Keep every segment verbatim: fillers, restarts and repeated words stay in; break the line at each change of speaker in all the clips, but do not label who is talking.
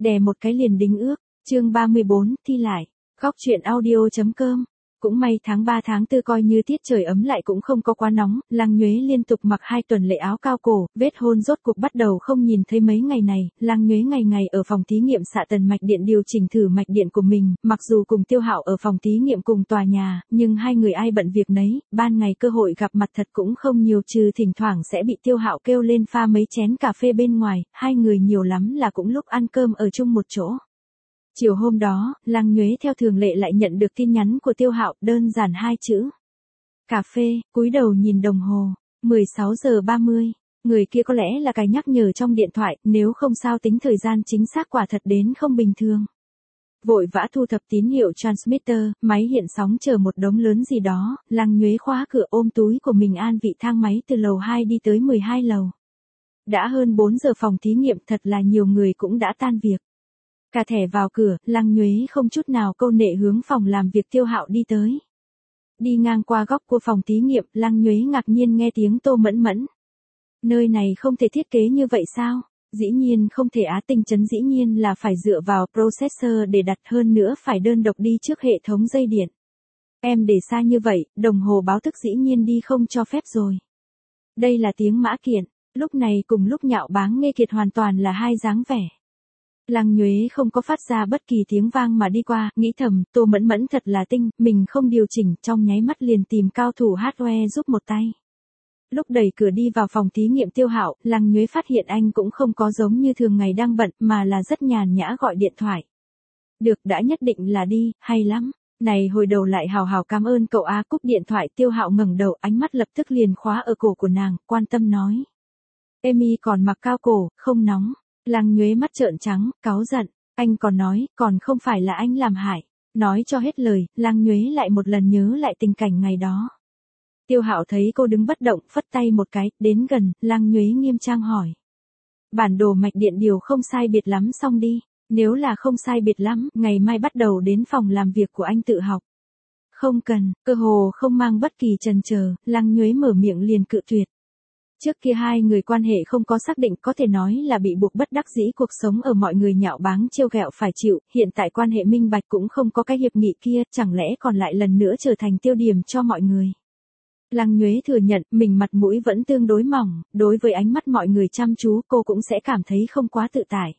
Đè một cái liền đính ước, chương ba mươi bốn, thi lại, góc chuyện audio.com. Cũng may tháng ba tháng tư coi như tiết trời ấm lại cũng không có quá nóng, Lăng Nhuế liên tục mặc hai tuần lễ áo cao cổ, vết hôn rốt cuộc bắt đầu không nhìn thấy mấy ngày này, Lăng Nhuế ngày ngày ở phòng thí nghiệm xạ tần mạch điện điều chỉnh thử mạch điện của mình, mặc dù cùng Tiêu Hạo ở phòng thí nghiệm cùng tòa nhà, nhưng hai người ai bận việc nấy, ban ngày cơ hội gặp mặt thật cũng không nhiều, trừ thỉnh thoảng sẽ bị Tiêu Hạo kêu lên pha mấy chén cà phê bên ngoài, hai người nhiều lắm là cũng lúc ăn cơm ở chung một chỗ. Chiều hôm đó, Lăng Nhuế theo thường lệ lại nhận được tin nhắn của Tiêu Hạo, đơn giản hai chữ. Cà phê, cúi đầu nhìn đồng hồ, mười sáu giờ ba mươi, người kia có lẽ là cái nhắc nhở trong điện thoại, nếu không sao tính thời gian chính xác quả thật đến không bình thường. Vội vã thu thập tín hiệu transmitter, máy hiện sóng chờ một đống lớn gì đó, Lăng Nhuế khóa cửa ôm túi của mình an vị thang máy từ lầu hai đi tới mười hai lầu. Đã hơn bốn giờ phòng thí nghiệm, thật là nhiều người cũng đã tan việc. Cả thẻ vào cửa, Lăng Nhuế không chút nào câu nệ hướng phòng làm việc Tiêu Hạo đi tới. Đi ngang qua góc của phòng thí nghiệm, Lăng Nhuế ngạc nhiên nghe tiếng Tô Mẫn Mẫn. Nơi này không thể thiết kế như vậy sao? Dĩ nhiên không thể á, tinh chấn dĩ nhiên là phải dựa vào processor để đặt, hơn nữa phải đơn độc đi trước hệ thống dây điện. Em để xa như vậy, đồng hồ báo thức dĩ nhiên đi không cho phép rồi. Đây là tiếng Mã Kiện, lúc này cùng lúc Nhạo Báng Nghê Kiệt hoàn toàn là hai dáng vẻ. Lăng Nhuế không có phát ra bất kỳ tiếng vang mà đi qua, nghĩ thầm, Tô Mẫn Mẫn thật là tinh, mình không điều chỉnh, trong nháy mắt liền tìm cao thủ hardware giúp một tay. Lúc đẩy cửa đi vào phòng thí nghiệm Tiêu Hạo, Lăng Nhuế phát hiện anh cũng không có giống như thường ngày đang bận, mà là rất nhàn nhã gọi điện thoại. Được, đã nhất định là đi, hay lắm. Này hồi đầu lại hào hào cảm ơn cậu á, cúp điện thoại. Tiêu Hạo ngẩng đầu, ánh mắt lập tức liền khóa ở cổ của nàng, quan tâm nói. Emi còn mặc cao cổ, không nóng. Lăng Nhuế mắt trợn trắng, cáu giận, anh còn nói, còn không phải là anh làm hại. Nói cho hết lời, Lăng Nhuế lại một lần nhớ lại tình cảnh ngày đó. Tiêu Hạo thấy cô đứng bất động, phất tay một cái, đến gần, Lăng Nhuế nghiêm trang hỏi. Bản đồ mạch điện điều không sai biệt lắm xong đi, nếu là không sai biệt lắm, ngày mai bắt đầu đến phòng làm việc của anh tự học. Không cần, cơ hồ không mang bất kỳ chần chờ, Lăng Nhuế mở miệng liền cự tuyệt. Trước kia hai người quan hệ không có xác định, có thể nói là bị buộc bất đắc dĩ, cuộc sống ở mọi người nhạo báng trêu ghẹo phải chịu, hiện tại quan hệ minh bạch cũng không có cái hiệp nghị kia, chẳng lẽ còn lại lần nữa trở thành tiêu điểm cho mọi người. Lăng Nhuế thừa nhận, mình mặt mũi vẫn tương đối mỏng, đối với ánh mắt mọi người chăm chú cô cũng sẽ cảm thấy không quá tự tại.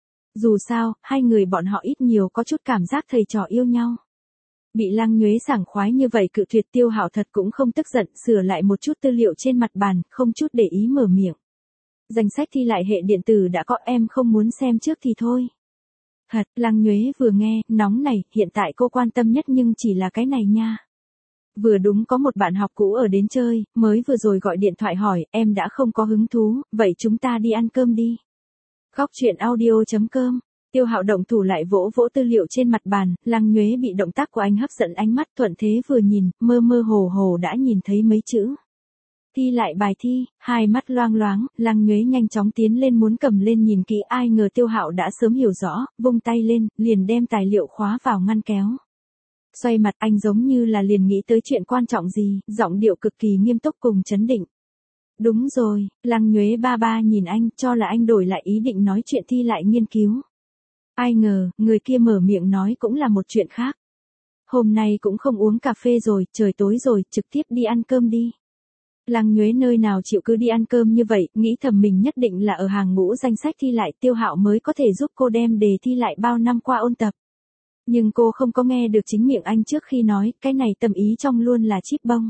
Dù sao, hai người bọn họ ít nhiều có chút cảm giác thầy trò yêu nhau. Bị Lăng Nhuế sảng khoái như vậy cự tuyệt, Tiêu Hạo thật cũng không tức giận, sửa lại một chút tư liệu trên mặt bàn, không chút để ý mở miệng. Danh sách thi lại hệ điện tử đã có, em không muốn xem trước thì thôi. Thật, Lăng Nhuế vừa nghe, nóng này, hiện tại cô quan tâm nhất nhưng chỉ là cái này nha. Vừa đúng có một bạn học cũ ở đến chơi, mới vừa rồi gọi điện thoại hỏi, em đã không có hứng thú, vậy chúng ta đi ăn cơm đi. Góc chuyện audio.com. Tiêu Hạo động thủ lại vỗ vỗ tư liệu trên mặt bàn, Lăng Nhuế bị động tác của anh hấp dẫn ánh mắt, thuận thế vừa nhìn, mơ mơ hồ hồ đã nhìn thấy mấy chữ. Thi lại bài thi, hai mắt loang loáng, Lăng Nhuế nhanh chóng tiến lên muốn cầm lên nhìn kỹ, ai ngờ Tiêu Hạo đã sớm hiểu rõ, vung tay lên, liền đem tài liệu khóa vào ngăn kéo. Xoay mặt anh giống như là liền nghĩ tới chuyện quan trọng gì, giọng điệu cực kỳ nghiêm túc cùng chấn định. Đúng rồi, Lăng Nhuế ba ba nhìn anh, cho là anh đổi lại ý định nói chuyện thi lại nghiên cứu. Ai ngờ, người kia mở miệng nói cũng là một chuyện khác. Hôm nay cũng không uống cà phê rồi, trời tối rồi, trực tiếp đi ăn cơm đi. Lăng Nhuế nơi nào chịu cứ đi ăn cơm như vậy, nghĩ thầm mình nhất định là ở hàng ngũ danh sách thi lại, Tiêu Hạo mới có thể giúp cô đem đề thi lại bao năm qua ôn tập. Nhưng cô không có nghe được chính miệng anh trước khi nói, cái này tâm ý trong luôn là chíp bông.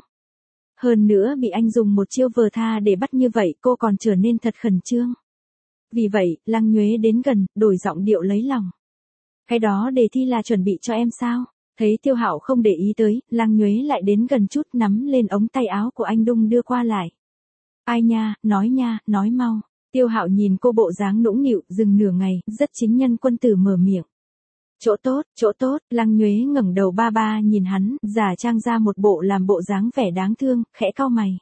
Hơn nữa bị anh dùng một chiêu vờ tha để bắt như vậy, cô còn trở nên thật khẩn trương. Vì vậy, Lăng Nhuế đến gần, đổi giọng điệu lấy lòng. Cái đó đề thi là chuẩn bị cho em sao? Thấy Tiêu Hạo không để ý tới, Lăng Nhuế lại đến gần chút, nắm lên ống tay áo của anh đung đưa qua lại. Ai nha, nói nha, nói mau. Tiêu Hạo nhìn cô bộ dáng nũng nịu, dừng nửa ngày, rất chính nhân quân tử mở miệng. Chỗ tốt, chỗ tốt, Lăng Nhuế ngẩng đầu ba ba nhìn hắn, giả trang ra một bộ làm bộ dáng vẻ đáng thương, khẽ cau mày.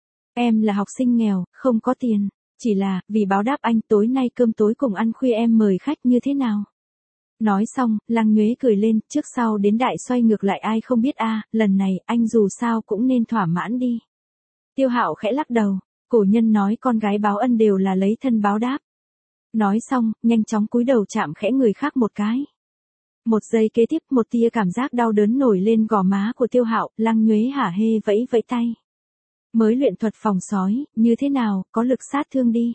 Em là học sinh nghèo, không có tiền. Chỉ là, vì báo đáp anh, tối nay cơm tối cùng ăn khuya em mời khách như thế nào? Nói xong, Lăng Nhuế cười lên, trước sau đến đại xoay ngược lại ai không biết a, lần này, anh dù sao cũng nên thỏa mãn đi. Tiêu Hạo khẽ lắc đầu, cổ nhân nói con gái báo ân đều là lấy thân báo đáp. Nói xong, nhanh chóng cúi đầu chạm khẽ người khác một cái. Một giây kế tiếp, một tia cảm giác đau đớn nổi lên gò má của Tiêu Hạo, Lăng Nhuế hả hê vẫy vẫy tay. Mới luyện thuật phòng sói, như thế nào, có lực sát thương đi.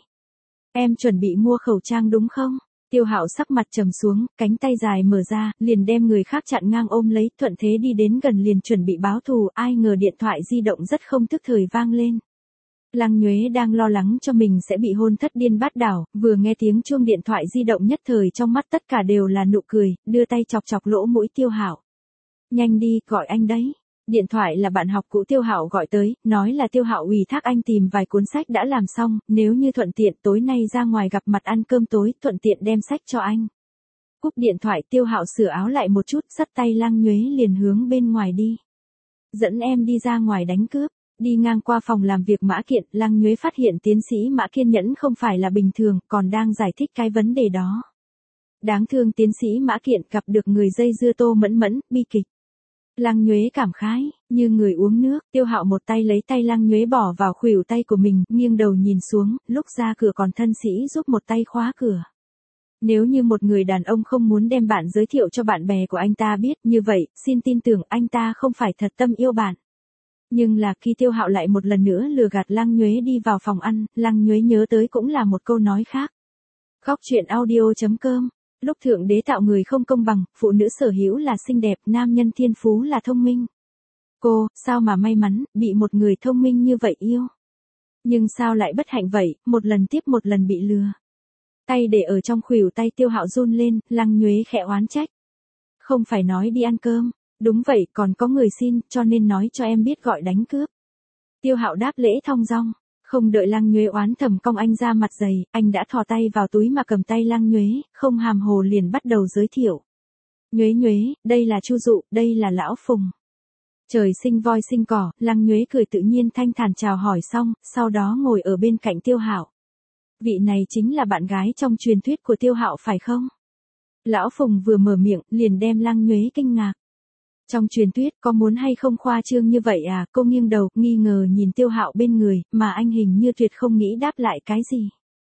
Em chuẩn bị mua khẩu trang đúng không? Tiêu Hạo sắc mặt trầm xuống, cánh tay dài mở ra, liền đem người khác chặn ngang ôm lấy, thuận thế đi đến gần liền chuẩn bị báo thù, ai ngờ điện thoại di động rất không tức thời vang lên. Lăng Nhuế đang lo lắng cho mình sẽ bị hôn thất điên bát đảo, vừa nghe tiếng chuông điện thoại di động nhất thời trong mắt tất cả đều là nụ cười, đưa tay chọc chọc lỗ mũi Tiêu Hạo. Nhanh đi, gọi anh đấy. Điện thoại là bạn học cũ Tiêu Hạo gọi tới, nói là Tiêu Hạo ủy thác anh tìm vài cuốn sách đã làm xong, nếu như thuận tiện tối nay ra ngoài gặp mặt ăn cơm tối, thuận tiện đem sách cho anh. Cúp điện thoại Tiêu Hạo sửa áo lại một chút, xách tay Lăng Nhuế liền hướng bên ngoài đi. Dẫn em đi ra ngoài đánh cướp. Đi ngang qua phòng làm việc Mã Kiện, Lăng Nhuế phát hiện tiến sĩ Mã kiên nhẫn không phải là bình thường, còn đang giải thích cái vấn đề đó. Đáng thương tiến sĩ Mã Kiện gặp được người dây dưa Tô Mẫn Mẫn, bi kịch. Lăng Nhuế cảm khái, như người uống nước, Tiêu Hạo một tay lấy tay Lăng Nhuế bỏ vào khuỷu tay của mình, nghiêng đầu nhìn xuống, lúc ra cửa còn thân sĩ giúp một tay khóa cửa. Nếu như một người đàn ông không muốn đem bạn giới thiệu cho bạn bè của anh ta biết, như vậy, xin tin tưởng anh ta không phải thật tâm yêu bạn. Nhưng là khi Tiêu Hạo lại một lần nữa lừa gạt Lăng Nhuế đi vào phòng ăn, Lăng Nhuế nhớ tới cũng là một câu nói khác. Góc truyện audio chấm com. Lúc thượng đế tạo người không công bằng, phụ nữ sở hữu là xinh đẹp, nam nhân thiên phú là thông minh. Cô, sao mà may mắn, bị một người thông minh như vậy yêu. Nhưng sao lại bất hạnh vậy, một lần tiếp một lần bị lừa. Tay để ở trong khuỷu tay Tiêu Hạo run lên, Lăng Nhuế khẽ oán trách. Không phải nói đi ăn cơm. Đúng vậy, còn có người xin, cho nên nói cho em biết gọi đánh cướp. Tiêu Hạo đáp lễ thong dong, không đợi Lăng Nhuế oán thầm cong anh ra mặt dày, anh đã thò tay vào túi mà cầm tay Lăng Nhuế, không hàm hồ liền bắt đầu giới thiệu. Nhuế Nhuế, đây là Chu Dụ, đây là Lão Phùng. Trời sinh voi sinh cỏ, Lăng Nhuế cười tự nhiên thanh thản chào hỏi xong, sau đó ngồi ở bên cạnh Tiêu Hạo. Vị này chính là bạn gái trong truyền thuyết của Tiêu Hạo phải không? Lão Phùng vừa mở miệng, liền đem Lăng Nhuế kinh ngạc. Trong truyền thuyết có muốn hay không khoa trương như vậy à, cô nghiêng đầu, nghi ngờ nhìn Tiêu Hạo bên người, mà anh hình như tuyệt không nghĩ đáp lại cái gì.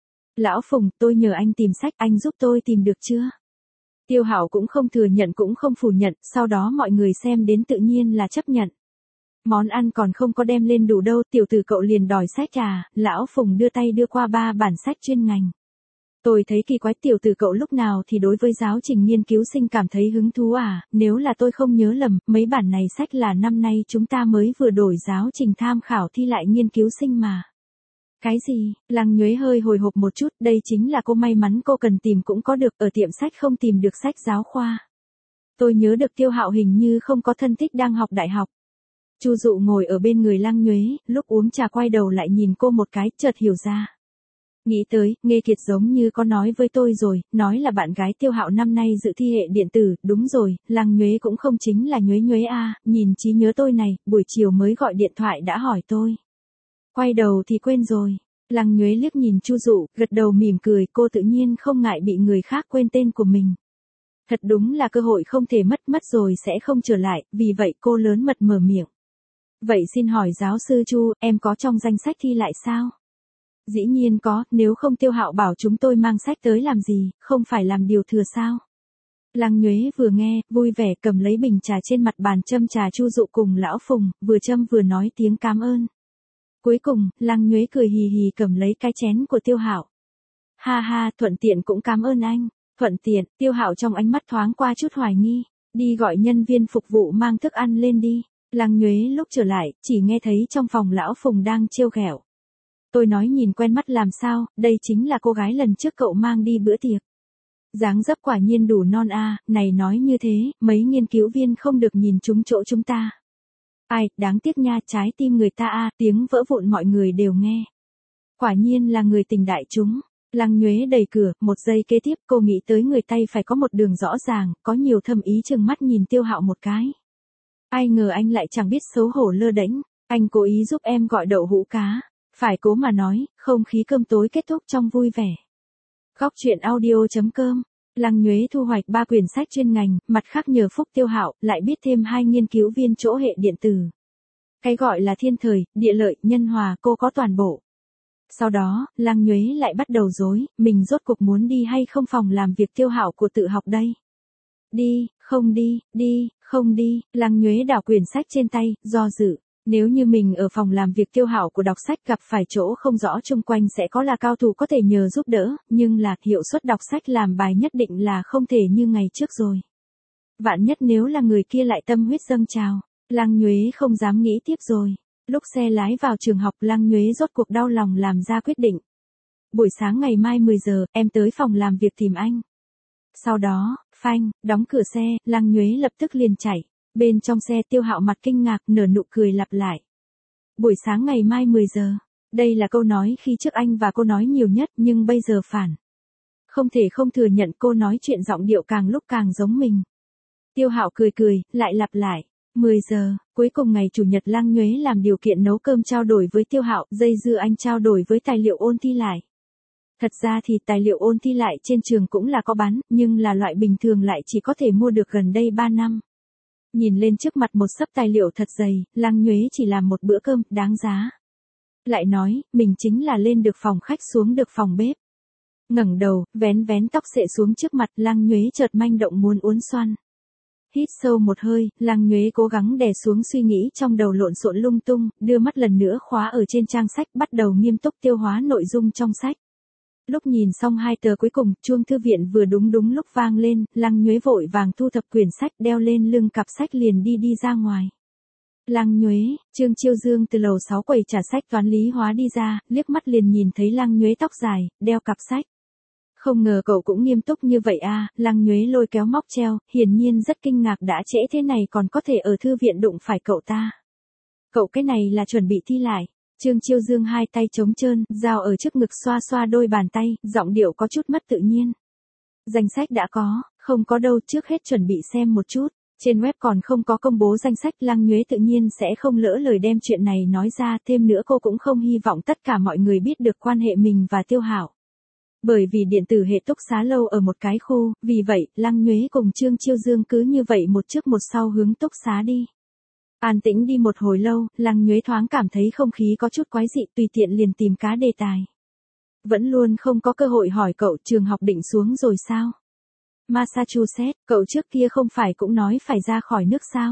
Lão Phùng, tôi nhờ anh tìm sách, anh giúp tôi tìm được chưa? Tiêu Hạo cũng không thừa nhận cũng không phủ nhận, sau đó mọi người xem đến tự nhiên là chấp nhận. Món ăn còn không có đem lên đủ đâu, tiểu tử cậu liền đòi sách à, Lão Phùng đưa tay đưa qua ba bản sách chuyên ngành. Tôi thấy kỳ quái tiểu tử cậu lúc nào thì đối với giáo trình nghiên cứu sinh cảm thấy hứng thú à, nếu là tôi không nhớ lầm, mấy bản này sách là năm nay chúng ta mới vừa đổi giáo trình tham khảo thi lại nghiên cứu sinh mà. Cái gì, Lăng Nhuế hơi hồi hộp một chút, đây chính là cô may mắn cô cần tìm cũng có được, ở tiệm sách không tìm được sách giáo khoa. Tôi nhớ được Tiêu Hạo hình như không có thân thích đang học đại học. Chu Dụ ngồi ở bên người Lăng Nhuế, lúc uống trà quay đầu lại nhìn cô một cái, chợt hiểu ra. Nghĩ tới, Nghê Kiệt giống như có nói với tôi rồi, nói là bạn gái Tiêu Hạo năm nay dự thi hệ điện tử, đúng rồi, Lăng Nhuế cũng không chính là Nhuế Nhuế a, nhìn trí nhớ tôi này, buổi chiều mới gọi điện thoại đã hỏi tôi. Quay đầu thì quên rồi. Lăng Nhuế liếc nhìn Chu Dụ, gật đầu mỉm cười, cô tự nhiên không ngại bị người khác quên tên của mình. Thật đúng là cơ hội không thể mất, mất rồi sẽ không trở lại, vì vậy cô lớn mật mở miệng. Vậy xin hỏi giáo sư Chu, em có trong danh sách thi lại sao? Dĩ nhiên có, nếu không Tiêu Hạo bảo chúng tôi mang sách tới làm gì, không phải làm điều thừa sao? Lăng Nhuế vừa nghe, vui vẻ cầm lấy bình trà trên mặt bàn châm trà Chu Dụ cùng Lão Phùng, vừa châm vừa nói tiếng cảm ơn. Cuối cùng, Lăng Nhuế cười hì hì cầm lấy cái chén của Tiêu Hạo. Ha ha, thuận tiện cũng cảm ơn anh. Thuận tiện, Tiêu Hạo trong ánh mắt thoáng qua chút hoài nghi. Đi gọi nhân viên phục vụ mang thức ăn lên đi. Lăng Nhuế lúc trở lại, chỉ nghe thấy trong phòng Lão Phùng đang trêu ghẹo. Tôi nói nhìn quen mắt làm sao, đây chính là cô gái lần trước cậu mang đi bữa tiệc. Dáng dấp quả nhiên đủ non a, này nói như thế, mấy nghiên cứu viên không được nhìn trúng chỗ chúng ta. Ai, đáng tiếc nha, trái tim người ta a, tiếng vỡ vụn mọi người đều nghe. Quả nhiên là người tình đại chúng. Lăng Nhuế đẩy cửa, một giây kế tiếp cô nghĩ tới người tay phải có một đường rõ ràng, có nhiều thâm ý chừng mắt nhìn Tiêu Hạo một cái. Ai ngờ anh lại chẳng biết xấu hổ lơ đễnh, anh cố ý giúp em gọi đậu hũ cá. Phải cố mà nói, không khí cơm tối kết thúc trong vui vẻ. Góc truyện audio chấm com. Lăng Nhuế thu hoạch ba quyển sách chuyên ngành, mặt khác nhờ phúc Tiêu Hạo, lại biết thêm hai nghiên cứu viên chỗ hệ điện tử. Cái gọi là thiên thời, địa lợi, nhân hòa cô có toàn bộ. Sau đó, Lăng Nhuế lại bắt đầu rối, mình rốt cuộc muốn đi hay không phòng làm việc Tiêu Hạo của tự học đây. Đi, không đi, đi, không đi, Lăng Nhuế đảo quyển sách trên tay, do dự. Nếu như mình ở phòng làm việc Tiêu Hạo của đọc sách gặp phải chỗ không rõ chung quanh sẽ có là cao thủ có thể nhờ giúp đỡ, nhưng là hiệu suất đọc sách làm bài nhất định là không thể như ngày trước rồi. Vạn nhất nếu là người kia lại tâm huyết dâng trào, Lăng Nhuế không dám nghĩ tiếp rồi. Lúc xe lái vào trường học Lăng Nhuế rốt cuộc đau lòng làm ra quyết định. Buổi sáng ngày mai mười giờ, em tới phòng làm việc tìm anh. Sau đó, phanh, đóng cửa xe, Lăng Nhuế lập tức liền chạy. Bên trong xe Tiêu Hạo mặt kinh ngạc nở nụ cười lặp lại. Buổi sáng ngày mai mười giờ. Đây là câu nói khi trước anh và cô nói nhiều nhất nhưng bây giờ phản. Không thể không thừa nhận cô nói chuyện giọng điệu càng lúc càng giống mình. Tiêu Hạo cười cười, lại lặp lại. mười giờ, cuối cùng ngày chủ nhật Lăng Nhuế làm điều kiện nấu cơm trao đổi với Tiêu Hạo, dây dưa anh trao đổi với tài liệu ôn thi lại. Thật ra thì tài liệu ôn thi lại trên trường cũng là có bán, nhưng là loại bình thường lại chỉ có thể mua được gần đây ba năm. Nhìn lên trước mặt một xấp tài liệu thật dày, Lăng Nhuế chỉ làm một bữa cơm, đáng giá. Lại nói, mình chính là lên được phòng khách xuống được phòng bếp. Ngẩng đầu, vén vén tóc xệ xuống trước mặt, Lăng Nhuế chợt manh động muốn uốn xoăn. Hít sâu một hơi, Lăng Nhuế cố gắng đè xuống suy nghĩ trong đầu lộn xộn lung tung, đưa mắt lần nữa khóa ở trên trang sách, bắt đầu nghiêm túc tiêu hóa nội dung trong sách. Lúc nhìn xong hai tờ cuối cùng, chuông thư viện vừa đúng đúng lúc vang lên, Lăng Nhuế vội vàng thu thập quyển sách đeo lên lưng cặp sách liền đi đi ra ngoài. Lăng Nhuế, Trương Chiêu Dương từ lầu sáu quầy trả sách toán lý hóa đi ra, liếc mắt liền nhìn thấy Lăng Nhuế tóc dài, đeo cặp sách. Không ngờ cậu cũng nghiêm túc như vậy à, Lăng Nhuế lôi kéo móc treo, hiển nhiên rất kinh ngạc đã trễ thế này còn có thể ở thư viện đụng phải cậu ta. Cậu cái này là chuẩn bị thi lại. Trương Chiêu Dương hai tay trống trơn, dao ở trước ngực xoa xoa đôi bàn tay, giọng điệu có chút mất tự nhiên. Danh sách đã có, không có đâu, trước hết chuẩn bị xem một chút. Trên web còn không có công bố danh sách, Lăng Nhuế tự nhiên sẽ không lỡ lời đem chuyện này nói ra, thêm nữa cô cũng không hy vọng tất cả mọi người biết được quan hệ mình và Tiêu Hạo. Bởi vì điện tử hệ túc xá lâu ở một cái khu, vì vậy, Lăng Nhuế cùng Trương Chiêu Dương cứ như vậy một trước một sau hướng túc xá đi. An tĩnh đi một hồi lâu, Lăng Nhuế thoáng cảm thấy không khí có chút quái dị, tùy tiện liền tìm cá đề tài. Vẫn luôn không có cơ hội hỏi cậu trường học định xuống rồi sao? Massachusetts, cậu trước kia không phải cũng nói phải ra khỏi nước sao?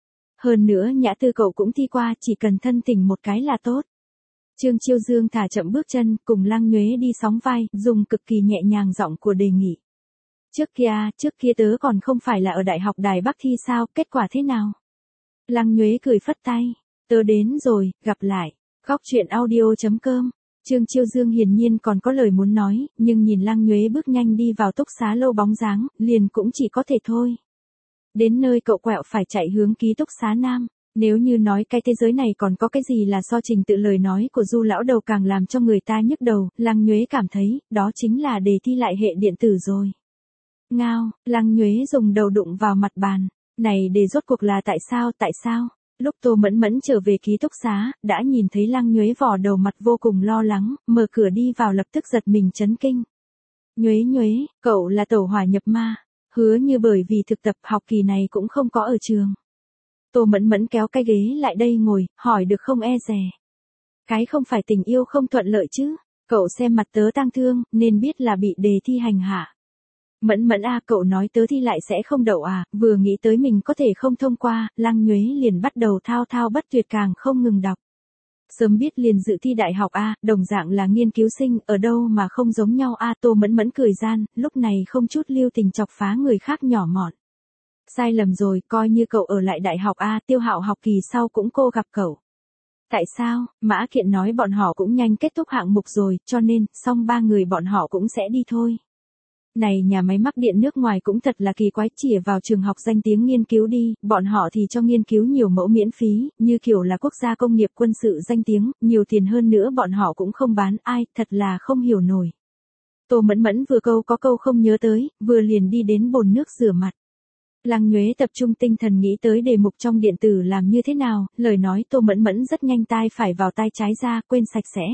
Hơn nữa nhã tư cậu cũng thi qua, chỉ cần thân tình một cái là tốt. Trương Chiêu Dương thả chậm bước chân, cùng Lăng Nhuế đi sóng vai, dùng cực kỳ nhẹ nhàng giọng của đề nghị. Trước kia, trước kia tớ còn không phải là ở Đại học Đài Bắc thi sao, kết quả thế nào? Lăng Nhuế cười phất tay. Tớ đến rồi, gặp lại. Góc truyện audio chấm com. Trương Chiêu Dương hiển nhiên còn có lời muốn nói, nhưng nhìn Lăng Nhuế bước nhanh đi vào túc xá lâu bóng dáng, liền cũng chỉ có thể thôi. Đến nơi cậu quẹo phải chạy hướng ký túc xá nam. Nếu như nói cái thế giới này còn có cái gì là so trình tự lời nói của Du lão đầu càng làm cho người ta nhức đầu, Lăng Nhuế cảm thấy, đó chính là đề thi lại hệ điện tử rồi. Ngao, Lăng Nhuế dùng đầu đụng vào mặt bàn. Này để rốt cuộc là tại sao, tại sao? Lúc Tô Mẫn Mẫn trở về ký túc xá, đã nhìn thấy Lăng Nhuế vò đầu mặt vô cùng lo lắng, mở cửa đi vào lập tức giật mình chấn kinh. Nhuế Nhuế, cậu là tẩu hỏa nhập ma, hứa như bởi vì thực tập học kỳ này cũng không có ở trường. Tô Mẫn Mẫn kéo cái ghế lại đây ngồi, hỏi được không e dè. Cái không phải tình yêu không thuận lợi chứ, cậu xem mặt tớ tang thương, nên biết là bị đề thi hành hạ. Mẫn Mẫn a, cậu nói tớ thi lại sẽ không đậu à, vừa nghĩ tới mình có thể không thông qua, Lăng Nhuế liền bắt đầu thao thao bất tuyệt càng không ngừng đọc. Sớm biết liền dự thi đại học a, đồng dạng là nghiên cứu sinh, ở đâu mà không giống nhau a, Tô Mẫn Mẫn cười gian, lúc này không chút lưu tình chọc phá người khác nhỏ mọn. Sai lầm rồi, coi như cậu ở lại đại học a, Tiêu Hạo học kỳ sau cũng cô gặp cậu. Tại sao? Mã Kiện nói bọn họ cũng nhanh kết thúc hạng mục rồi, cho nên, xong ba người bọn họ cũng sẽ đi thôi. Này nhà máy mắc điện nước ngoài cũng thật là kỳ quái, chìa vào trường học danh tiếng nghiên cứu đi, bọn họ thì cho nghiên cứu nhiều mẫu miễn phí, như kiểu là quốc gia công nghiệp quân sự danh tiếng, nhiều tiền hơn nữa bọn họ cũng không bán, ai, thật là không hiểu nổi. Tô Mẫn Mẫn vừa câu có câu không nhớ tới, vừa liền đi đến bồn nước rửa mặt. Lăng Nhuế tập trung tinh thần nghĩ tới đề mục trong điện tử làm như thế nào, lời nói Tô Mẫn Mẫn rất nhanh tai phải vào tai trái ra, quên sạch sẽ.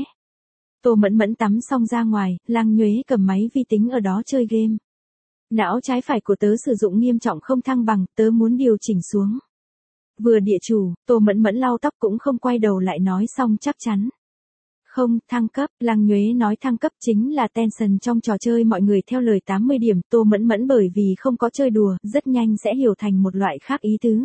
Tô Mẫn Mẫn tắm xong ra ngoài, Lăng Nhuế cầm máy vi tính ở đó chơi game. Não trái phải của tớ sử dụng nghiêm trọng không thăng bằng, tớ muốn điều chỉnh xuống. Vừa địa chủ, Tô Mẫn Mẫn lau tóc cũng không quay đầu lại nói xong chắc chắn. Không, thăng cấp, Lăng Nhuế nói thăng cấp chính là tension trong trò chơi mọi người theo lời tám mươi điểm, Tô Mẫn Mẫn bởi vì không có chơi đùa, rất nhanh sẽ hiểu thành một loại khác ý tứ.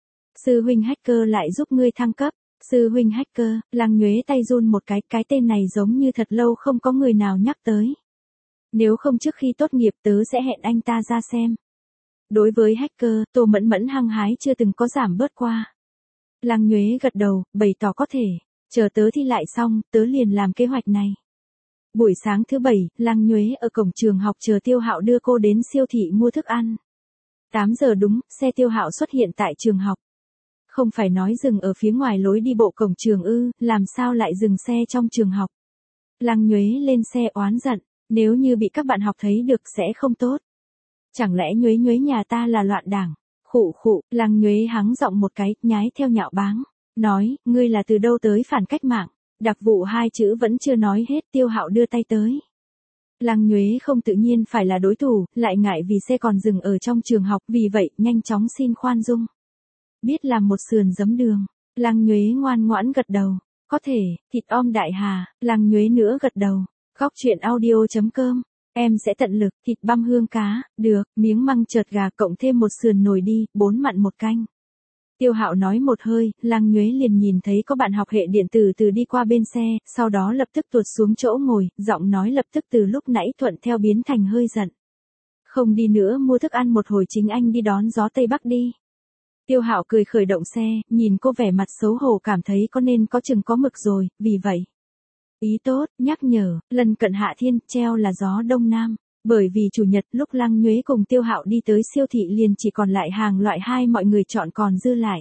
Sư huynh hacker lại giúp ngươi thăng cấp, sư huynh hacker, Lăng Nhuế tay run một cái, cái tên này giống như thật lâu không có người nào nhắc tới. Nếu không trước khi tốt nghiệp tớ sẽ hẹn anh ta ra xem. Đối với hacker, Tô Mẫn Mẫn hăng hái chưa từng có giảm bớt qua. Lăng Nhuế gật đầu, bày tỏ có thể. Chờ tớ thi lại xong, tớ liền làm kế hoạch này. Buổi sáng thứ bảy, Lăng Nhuế ở cổng trường học chờ Tiêu Hạo đưa cô đến siêu thị mua thức ăn. tám giờ đúng, xe Tiêu Hạo xuất hiện tại trường học. Không phải nói dừng ở phía ngoài lối đi bộ cổng trường ư, làm sao lại dừng xe trong trường học. Lăng Nhuế lên xe oán giận, nếu như bị các bạn học thấy được sẽ không tốt. Chẳng lẽ Nhuế Nhuế nhà ta là loạn đảng? Khụ khụ, Lăng Nhuế hắng giọng một cái, nhái theo nhạo báng. Nói, ngươi là từ đâu tới phản cách mạng? Đặc vụ hai chữ vẫn chưa nói hết, Tiêu Hạo đưa tay tới. Lăng Nhuế không tự nhiên phải là đối thủ, lại ngại vì xe còn dừng ở trong trường học, vì vậy, nhanh chóng xin khoan dung. Biết làm một sườn giấm đường, Lăng Nhuế ngoan ngoãn gật đầu. Có thể, thịt om đại hà, Lăng Nhuế nữa gật đầu. Góc chuyện audio chấm com, em sẽ tận lực, thịt băm hương cá, được, miếng măng chợt gà cộng thêm một sườn nồi đi, bốn mặn một canh. Tiêu Hạo nói một hơi, Lăng Nhuế liền nhìn thấy có bạn học hệ điện tử từ đi qua bên xe, sau đó lập tức tuột xuống chỗ ngồi, giọng nói lập tức từ lúc nãy thuận theo biến thành hơi giận. Không đi nữa mua thức ăn một hồi chính anh đi đón gió Tây Bắc đi. Tiêu Hạo cười khởi động xe, nhìn cô vẻ mặt xấu hổ cảm thấy có nên có chừng có mực rồi, vì vậy. Ý tốt, nhắc nhở, lần cận hạ thiên, treo là gió đông nam. Bởi vì chủ nhật lúc Lăng Nhuế cùng Tiêu Hạo đi tới siêu thị liền chỉ còn lại hàng loại hai mọi người chọn còn dư lại.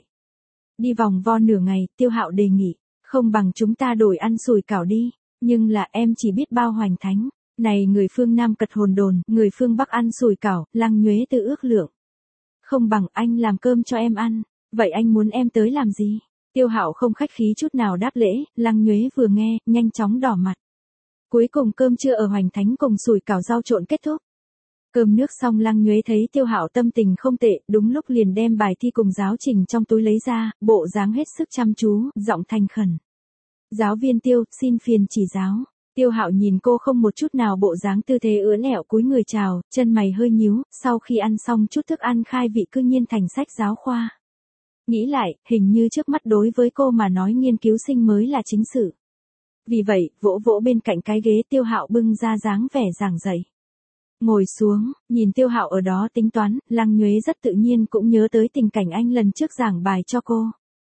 Đi vòng vo nửa ngày, Tiêu Hạo đề nghị, không bằng chúng ta đổi ăn sủi cảo đi, nhưng là em chỉ biết bao hoành thánh. Này người phương Nam cật hồn đồn, người phương Bắc ăn sủi cảo, Lăng Nhuế tự ước lượng. Không bằng anh làm cơm cho em ăn, vậy anh muốn em tới làm gì? Tiêu Hạo không khách khí chút nào đáp lễ, Lăng Nhuế vừa nghe, nhanh chóng đỏ mặt. Cuối cùng cơm trưa ở Hoành Thánh cùng sủi cảo rau trộn kết thúc. Cơm nước xong Lăng Nhuế thấy Tiêu Hạo tâm tình không tệ, đúng lúc liền đem bài thi cùng giáo trình trong túi lấy ra, bộ dáng hết sức chăm chú, giọng thành khẩn. Giáo viên Tiêu, xin phiền chỉ giáo. Tiêu Hạo nhìn cô không một chút nào bộ dáng tư thế ưỡn ẹo cúi người chào, chân mày hơi nhíu, sau khi ăn xong chút thức ăn khai vị cư nhiên thành sách giáo khoa. Nghĩ lại, hình như trước mắt đối với cô mà nói nghiên cứu sinh mới là chính sự. Vì vậy, vỗ vỗ bên cạnh cái ghế Tiêu Hạo bưng ra dáng vẻ giảng dạy. Ngồi xuống, nhìn Tiêu Hạo ở đó tính toán, Lăng Nhuế rất tự nhiên cũng nhớ tới tình cảnh anh lần trước giảng bài cho cô.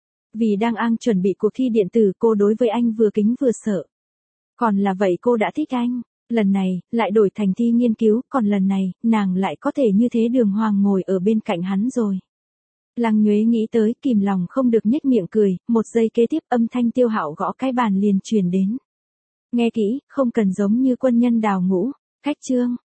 Vì đang ang chuẩn bị cuộc thi điện tử cô đối với anh vừa kính vừa sợ. Còn là vậy cô đã thích anh, lần này, lại đổi thành thi nghiên cứu, còn lần này, nàng lại có thể như thế đường hoàng ngồi ở bên cạnh hắn rồi. Lăng Nhuế nghĩ tới, kìm lòng không được nhếch miệng cười, một giây kế tiếp âm thanh Tiêu Hạo gõ cái bàn liền truyền đến. Nghe kỹ, không cần giống như quân nhân đào ngũ, cách chương,